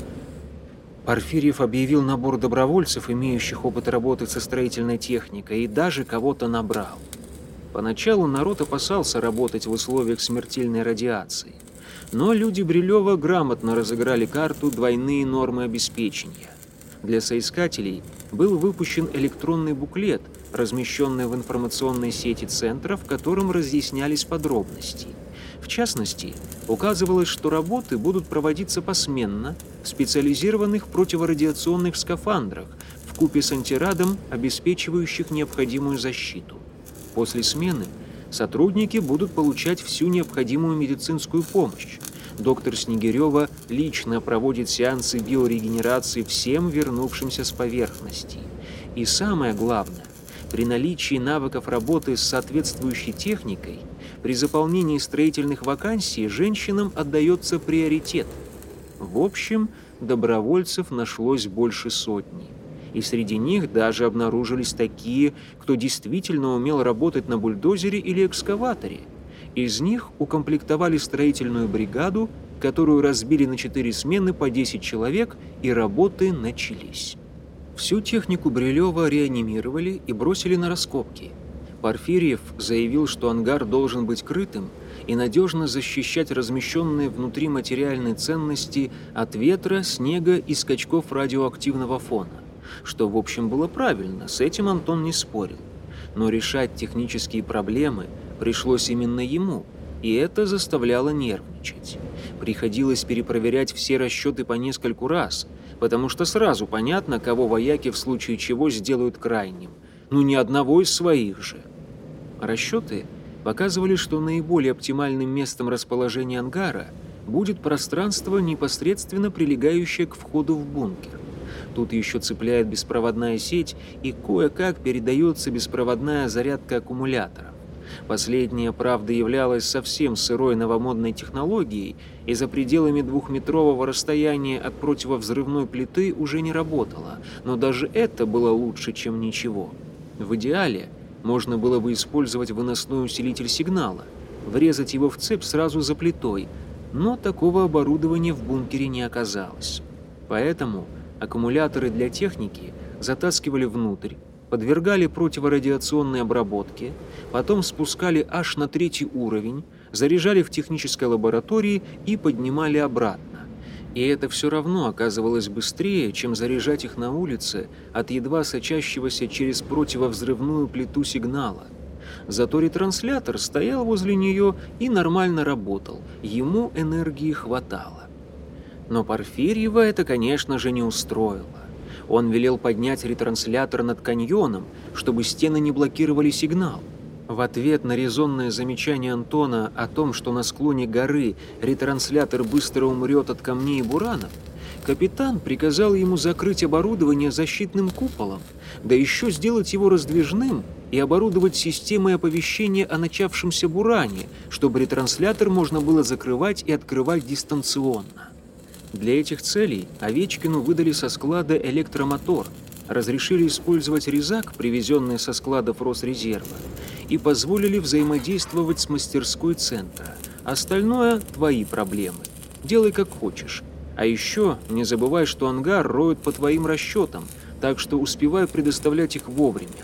Порфирьев объявил набор добровольцев, имеющих опыт работы со строительной техникой, и даже кого-то набрал. Поначалу народ опасался работать в условиях смертельной радиации. Но люди Брилева грамотно разыграли карту «Двойные нормы обеспечения». Для соискателей был выпущен электронный буклет, размещенный в информационной сети центра, в котором разъяснялись подробности. В частности, указывалось, что работы будут проводиться посменно в специализированных противорадиационных скафандрах, вкупе с антирадом, обеспечивающих необходимую защиту. После смены сотрудники будут получать всю необходимую медицинскую помощь. Доктор Снегирева лично проводит сеансы биорегенерации всем вернувшимся с поверхности. И самое главное, при наличии навыков работы с соответствующей техникой, при заполнении строительных вакансий женщинам отдается приоритет. В общем, добровольцев нашлось больше сотни. И среди них даже обнаружились такие, кто действительно умел работать на бульдозере или экскаваторе. Из них укомплектовали строительную бригаду, которую разбили на четыре смены по десять человек, и работы начались. Всю технику Брилева реанимировали и бросили на раскопки. Порфирьев заявил, что ангар должен быть крытым и надежно защищать размещенные внутри материальные ценности от ветра, снега и скачков радиоактивного фона. Что, в общем, было правильно, с этим Антон не спорил. Но решать технические проблемы пришлось именно ему, и это заставляло нервничать. Приходилось перепроверять все расчеты по нескольку раз, потому что сразу понятно, кого вояки в случае чего сделают крайним. Ну, ни одного из своих же. Расчеты показывали, что наиболее оптимальным местом расположения ангара будет пространство, непосредственно прилегающее к входу в бункер. Тут еще цепляет беспроводная сеть, и кое-как передается беспроводная зарядка аккумуляторов. Последняя, правда, являлась совсем сырой новомодной технологией и за пределами двухметрового расстояния от противовзрывной плиты уже не работала, но даже это было лучше, чем ничего. В идеале можно было бы использовать выносной усилитель сигнала, врезать его в цепь сразу за плитой, но такого оборудования в бункере не оказалось. Поэтому аккумуляторы для техники затаскивали внутрь, подвергали противорадиационной обработке, потом спускали аж на третий уровень, заряжали в технической лаборатории и поднимали обратно. И это все равно оказывалось быстрее, чем заряжать их на улице от едва сочащегося через противовзрывную плиту сигнала. Зато ретранслятор стоял возле нее и нормально работал, ему энергии хватало. Но Порфирьева это, конечно же, не устроило. Он велел поднять ретранслятор над каньоном, чтобы стены не блокировали сигнал. В ответ на резонное замечание Антона о том, что на склоне горы ретранслятор быстро умрет от камней и буранов, капитан приказал ему закрыть оборудование защитным куполом, да еще сделать его раздвижным и оборудовать системой оповещения о начавшемся буране, чтобы ретранслятор можно было закрывать и открывать дистанционно. Для этих целей Овечкину выдали со склада электромотор, разрешили использовать резак, привезенный со складов Росрезерва, и позволили взаимодействовать с мастерской центра. Остальное – твои проблемы. Делай как хочешь. А еще не забывай, что ангар роют по твоим расчетам, так что успевай предоставлять их вовремя.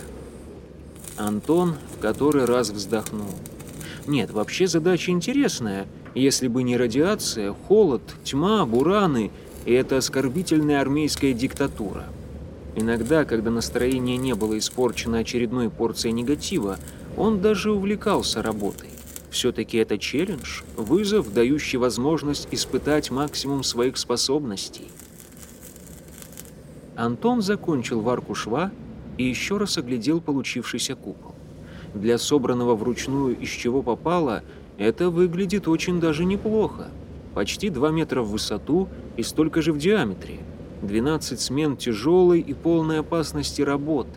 Антон в который раз вздохнул. Нет, вообще задача интересная. Если бы не радиация, холод, тьма, бураны и эта оскорбительная армейская диктатура. Иногда, когда настроение не было испорчено очередной порцией негатива, он даже увлекался работой. Все-таки это челлендж, вызов, дающий возможность испытать максимум своих способностей. Антон закончил варку шва и еще раз оглядел получившийся купол. Для собранного вручную из чего попало, это выглядит очень даже неплохо. Почти два метра в высоту и столько же в диаметре. двенадцать смен тяжелой и полной опасности работы.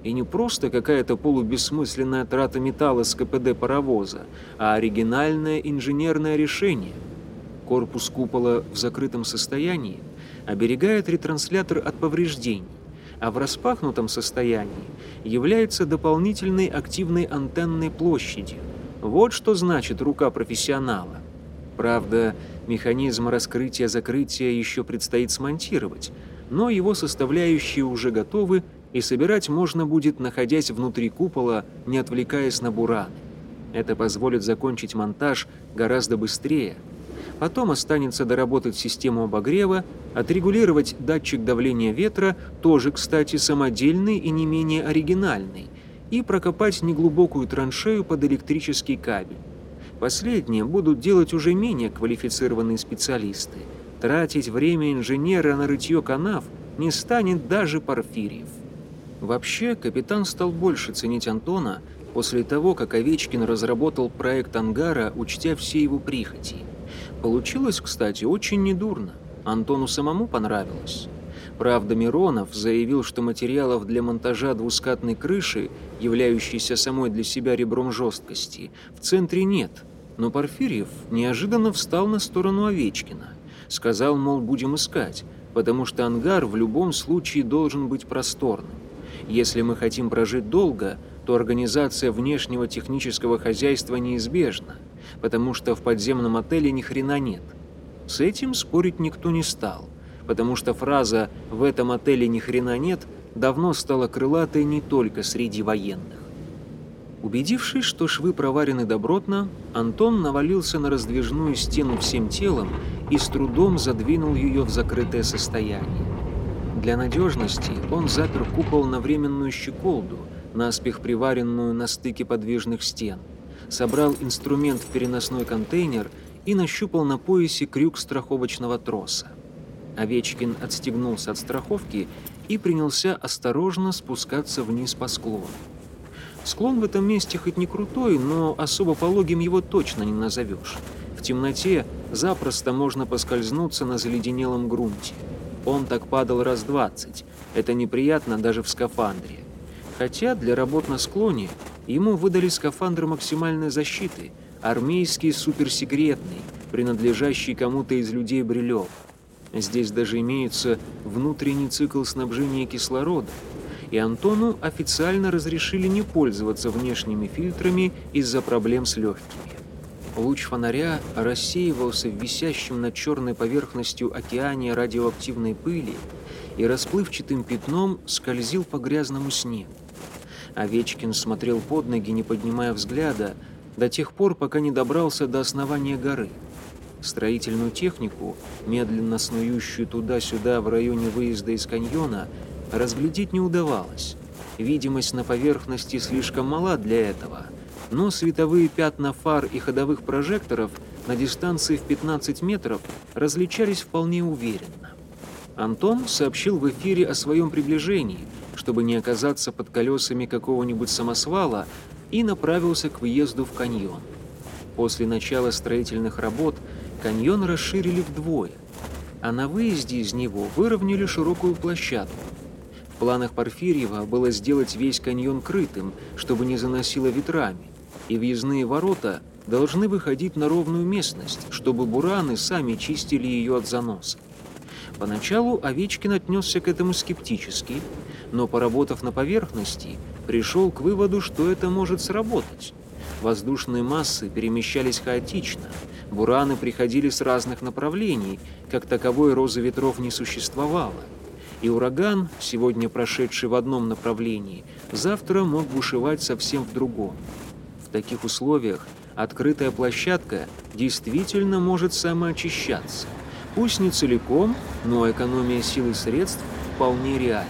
И не просто какая-то полубессмысленная трата металла с ка пэ дэ паровоза, а оригинальное инженерное решение. Корпус купола в закрытом состоянии оберегает ретранслятор от повреждений, а в распахнутом состоянии является дополнительной активной антенной площадью. Вот что значит рука профессионала. Правда, механизм раскрытия-закрытия еще предстоит смонтировать, но его составляющие уже готовы, и собирать можно будет, находясь внутри купола, не отвлекаясь на бураны. Это позволит закончить монтаж гораздо быстрее. Потом останется доработать систему обогрева, отрегулировать датчик давления ветра, тоже, кстати, самодельный и не менее оригинальный, и прокопать неглубокую траншею под электрический кабель. Последнее будут делать уже менее квалифицированные специалисты. Тратить время инженера на рытье канав не станет даже Порфирьев. Вообще, капитан стал больше ценить Антона после того, как Овечкин разработал проект ангара, учтя все его прихоти. Получилось, кстати, очень недурно. Антону самому понравилось. Правда, Миронов заявил, что материалов для монтажа двускатной крыши, являющейся самой для себя ребром жесткости, в центре нет. Но Порфирьев неожиданно встал на сторону Овечкина. Сказал, мол, будем искать, потому что ангар в любом случае должен быть просторным. Если мы хотим прожить долго, то организация внешнего технического хозяйства неизбежна, потому что в подземном отеле ни хрена нет. С этим спорить никто не стал, потому что фраза «в этом отеле ни хрена нет» давно стала крылатой не только среди военных. Убедившись, что швы проварены добротно, Антон навалился на раздвижную стену всем телом и с трудом задвинул ее в закрытое состояние. Для надежности он запер купол на временную щеколду, наспех приваренную на стыке подвижных стен, собрал инструмент в переносной контейнер и нащупал на поясе крюк страховочного троса. Овечкин отстегнулся от страховки и принялся осторожно спускаться вниз по склону. Склон в этом месте хоть не крутой, но особо пологим его точно не назовешь. В темноте запросто можно поскользнуться на заледенелом грунте. Он так падал раз двадцать. Это неприятно даже в скафандре. Хотя для работ на склоне ему выдали скафандр максимальной защиты, армейский суперсекретный, принадлежащий кому-то из людей Брилёва. Здесь даже имеется внутренний цикл снабжения кислорода, и Антону официально разрешили не пользоваться внешними фильтрами из-за проблем с легкими. Луч фонаря рассеивался в висящем над черной поверхностью океане радиоактивной пыли и расплывчатым пятном скользил по грязному снегу. Овечкин смотрел под ноги, не поднимая взгляда, до тех пор, пока не добрался до основания горы. Строительную технику, медленно снующую туда-сюда в районе выезда из каньона, разглядеть не удавалось. Видимость на поверхности слишком мала для этого, но световые пятна фар и ходовых прожекторов на дистанции в пятнадцать метров различались вполне уверенно. Антон сообщил в эфире о своем приближении, чтобы не оказаться под колесами какого-нибудь самосвала, и направился к въезду в каньон. После начала строительных работ каньон расширили вдвое, а на выезде из него выровняли широкую площадку. В планах Порфирьева было сделать весь каньон крытым, чтобы не заносило ветрами, и въездные ворота должны выходить на ровную местность, чтобы бураны сами чистили ее от заноса. Поначалу Овечкин отнесся к этому скептически, но, поработав на поверхности, пришел к выводу, что это может сработать. Воздушные массы перемещались хаотично, бураны приходили с разных направлений, как таковой розы ветров не существовало. И ураган, сегодня прошедший в одном направлении, завтра мог бушевать совсем в другом. В таких условиях открытая площадка действительно может самоочищаться. Пусть не целиком, но экономия сил и средств вполне реальна.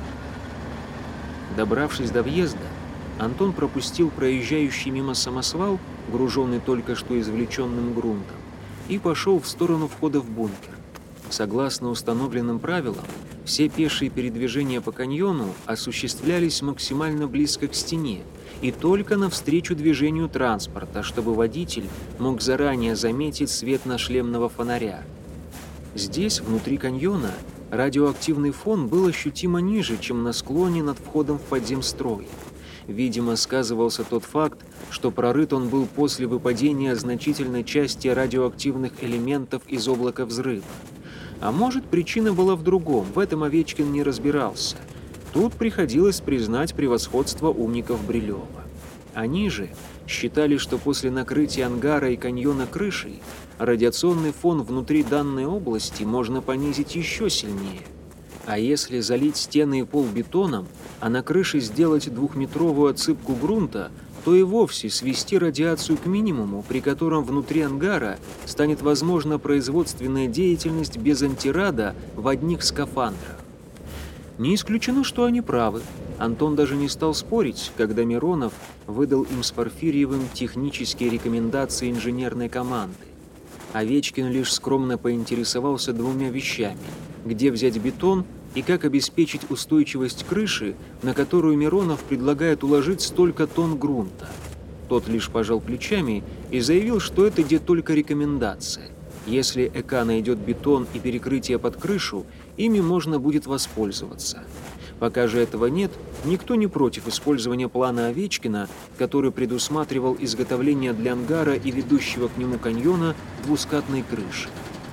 Добравшись до въезда, Антон пропустил проезжающий мимо самосвал, груженный только что извлеченным грунтом, и пошел в сторону входа в бункер. Согласно установленным правилам, все пешие передвижения по каньону осуществлялись максимально близко к стене и только навстречу движению транспорта, чтобы водитель мог заранее заметить свет нашлемного фонаря. Здесь, внутри каньона, радиоактивный фон был ощутимо ниже, чем на склоне над входом в подземстрой. Видимо, сказывался тот факт, что прорыт он был после выпадения значительной части радиоактивных элементов из облака взрыва. А может, причина была в другом, в этом Овечкин не разбирался. Тут приходилось признать превосходство умников Брилева. Они же считали, что после накрытия ангара и каньона крышей радиационный фон внутри данной области можно понизить еще сильнее. А если залить стены и пол бетоном, а на крыше сделать двухметровую отсыпку грунта, то и вовсе свести радиацию к минимуму, при котором внутри ангара станет возможна производственная деятельность без антирада в одних скафандрах. Не исключено, что они правы. Антон даже не стал спорить, когда Миронов выдал им с Порфирьевым технические рекомендации инженерной команды. Овечкин лишь скромно поинтересовался двумя вещами: где взять бетон и как обеспечить устойчивость крыши, на которую Миронов предлагает уложить столько тонн грунта. Тот лишь пожал плечами и заявил, что это где только рекомендация. Если ЭК найдет бетон и перекрытие под крышу, ими можно будет воспользоваться. Пока же этого нет, никто не против использования плана Овечкина, который предусматривал изготовление для ангара и ведущего к нему каньона двускатной крыши.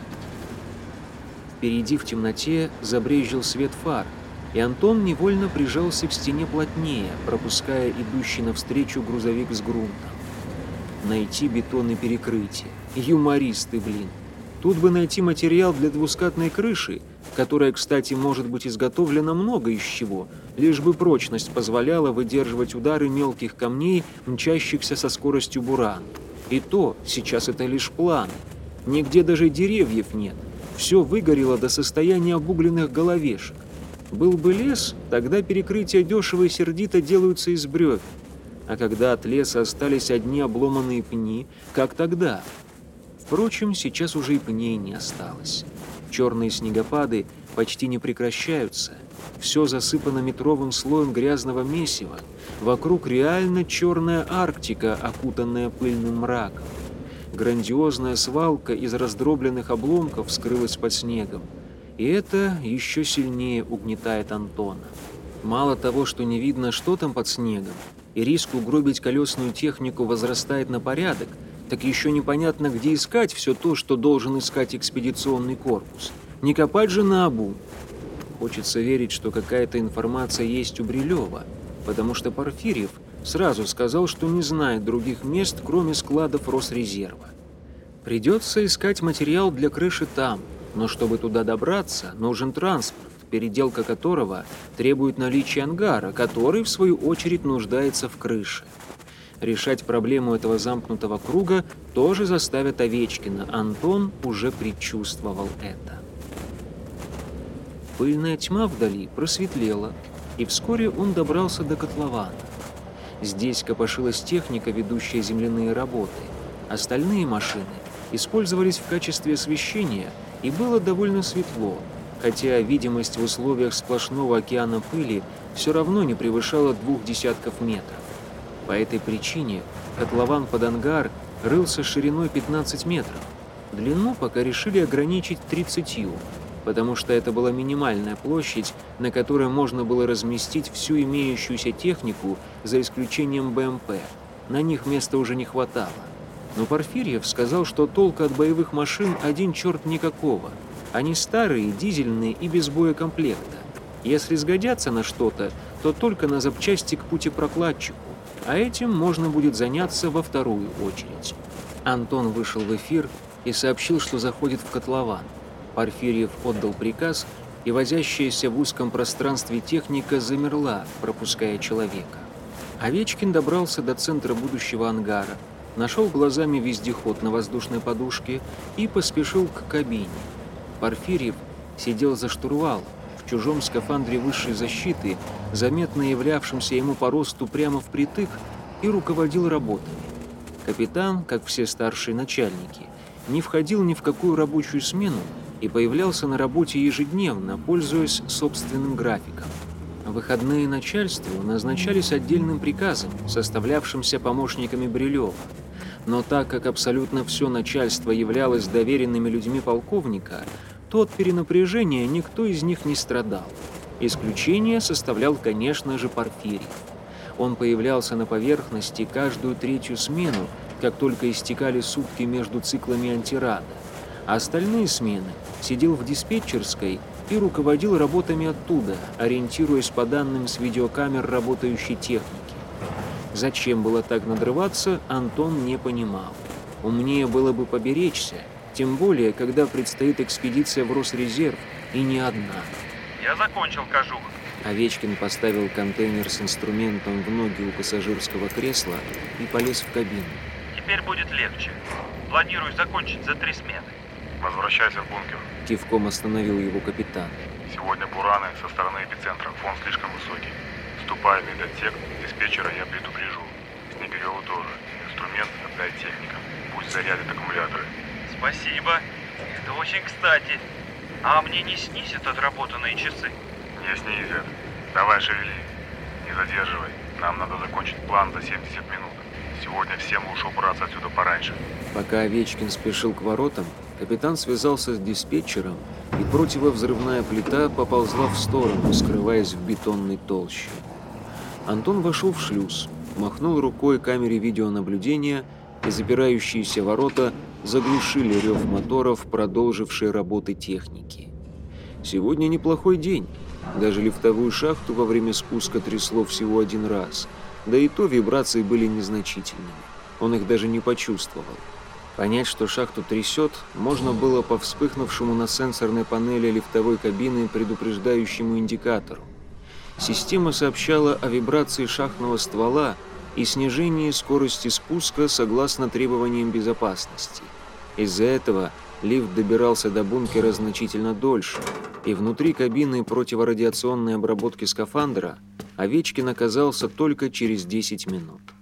Впереди в темноте забрезжил свет фар, и Антон невольно прижался к стене плотнее, пропуская идущий навстречу грузовик с грунтом. Найти бетон и перекрытие. Юмористы, блин. Тут бы найти материал для двускатной крыши, которая, кстати, может быть изготовлена много из чего, лишь бы прочность позволяла выдерживать удары мелких камней, мчащихся со скоростью бурана. И то сейчас это лишь планы. Нигде даже деревьев нет. Все выгорело до состояния обугленных головешек. Был бы лес, тогда перекрытия дешево и сердито делаются из бревен. А когда от леса остались одни обломанные пни, как тогда? Впрочем, сейчас уже и пней не осталось. Черные снегопады почти не прекращаются. Все засыпано метровым слоем грязного месива. Вокруг реально черная Арктика, окутанная пыльным мраком. Грандиозная свалка из раздробленных обломков скрылась под снегом. И это еще сильнее угнетает Антона. Мало того, что не видно, что там под снегом, и риск угробить колесную технику возрастает на порядок, так еще непонятно, где искать все то, что должен искать экспедиционный корпус. Не копать же наобум. Хочется верить, что какая-то информация есть у Брилева, потому что Порфирьев сразу сказал, что не знает других мест, кроме складов Росрезерва. Придется искать материал для крыши там, но чтобы туда добраться, нужен транспорт, переделка которого требует наличия ангара, который, в свою очередь, нуждается в крыше. Решать проблему этого замкнутого круга тоже заставит Овечкина. Антон уже предчувствовал это. Пыльная тьма вдали просветлела, и вскоре он добрался до котлована. Здесь копошилась техника, ведущая земляные работы. Остальные машины использовались в качестве освещения, и было довольно светло, хотя видимость в условиях сплошного океана пыли все равно не превышала двух десятков метров. По этой причине котлован под ангар рылся шириной пятнадцать метров. Длину пока решили ограничить тридцатью, потому что это была минимальная площадь, на которой можно было разместить всю имеющуюся технику, за исключением БМП. На них места уже не хватало. Но Порфирьев сказал, что толка от боевых машин один черт никакого. Они старые, дизельные и без боекомплекта. Если сгодятся на что-то, то только на запчасти к путепрокладчику. А этим можно будет заняться во вторую очередь. Антон вышел в эфир и сообщил, что заходит в котлован. Порфирьев отдал приказ, и возящаяся в узком пространстве техника замерла, пропуская человека. Овечкин добрался до центра будущего ангара, нашел глазами вездеход на воздушной подушке и поспешил к кабине. Порфирьев сидел за штурвалом, в чужом скафандре высшей защиты, заметно являвшимся ему по росту прямо впритык, и руководил работами. Капитан, как все старшие начальники, не входил ни в какую рабочую смену и появлялся на работе ежедневно, пользуясь собственным графиком. Выходные начальству назначались отдельным приказом, составлявшимся помощниками Брилева. Но так как абсолютно все начальство являлось доверенными людьми полковника, Зато от перенапряжения никто из них не страдал. Исключение составлял, конечно же, Порфирий. Он появлялся на поверхности каждую третью смену, как только истекали сутки между циклами антирада, а остальные смены сидел в диспетчерской и руководил работами оттуда, ориентируясь по данным с видеокамер работающей техники. Зачем было так надрываться, Антон не понимал. Умнее было бы поберечься, тем более, когда предстоит экспедиция в Росрезерв, и не одна. Я закончил, кожух. Овечкин поставил контейнер с инструментом в ноги у пассажирского кресла и полез в кабину. Теперь будет легче. Планирую закончить за три смены. Возвращайся в бункер. Кивком остановил его капитан. Сегодня бураны со стороны эпицентра. Фон слишком высокий. Ступай в медотсек, диспетчера я предупрежу. Снегирёву тоже. Инструмент отдай техникам. Пусть зарядят аккумуляторы. Спасибо. Это очень кстати. А мне не снизят отработанные часы? Не снизят. Давай шевели. Не задерживай. Нам надо закончить план за семьдесят минут. Сегодня всем лучше убраться отсюда пораньше. Пока Овечкин спешил к воротам, капитан связался с диспетчером, и противовзрывная плита поползла в сторону, скрываясь в бетонной толще. Антон вошел в шлюз, махнул рукой камере видеонаблюдения, и запирающиеся ворота заглушили рев моторов, продолжившие работы техники. Сегодня неплохой день. Даже лифтовую шахту во время спуска трясло всего один раз, да и то вибрации были незначительными. Он их даже не почувствовал. Понять, что шахту трясет, можно было по вспыхнувшему на сенсорной панели лифтовой кабины предупреждающему индикатору. Система сообщала о вибрации шахтного ствола и снижении скорости спуска согласно требованиям безопасности. Из-за этого лифт добирался до бункера значительно дольше, и внутри кабины противорадиационной обработки скафандра Овечкин оказался только через десять минут.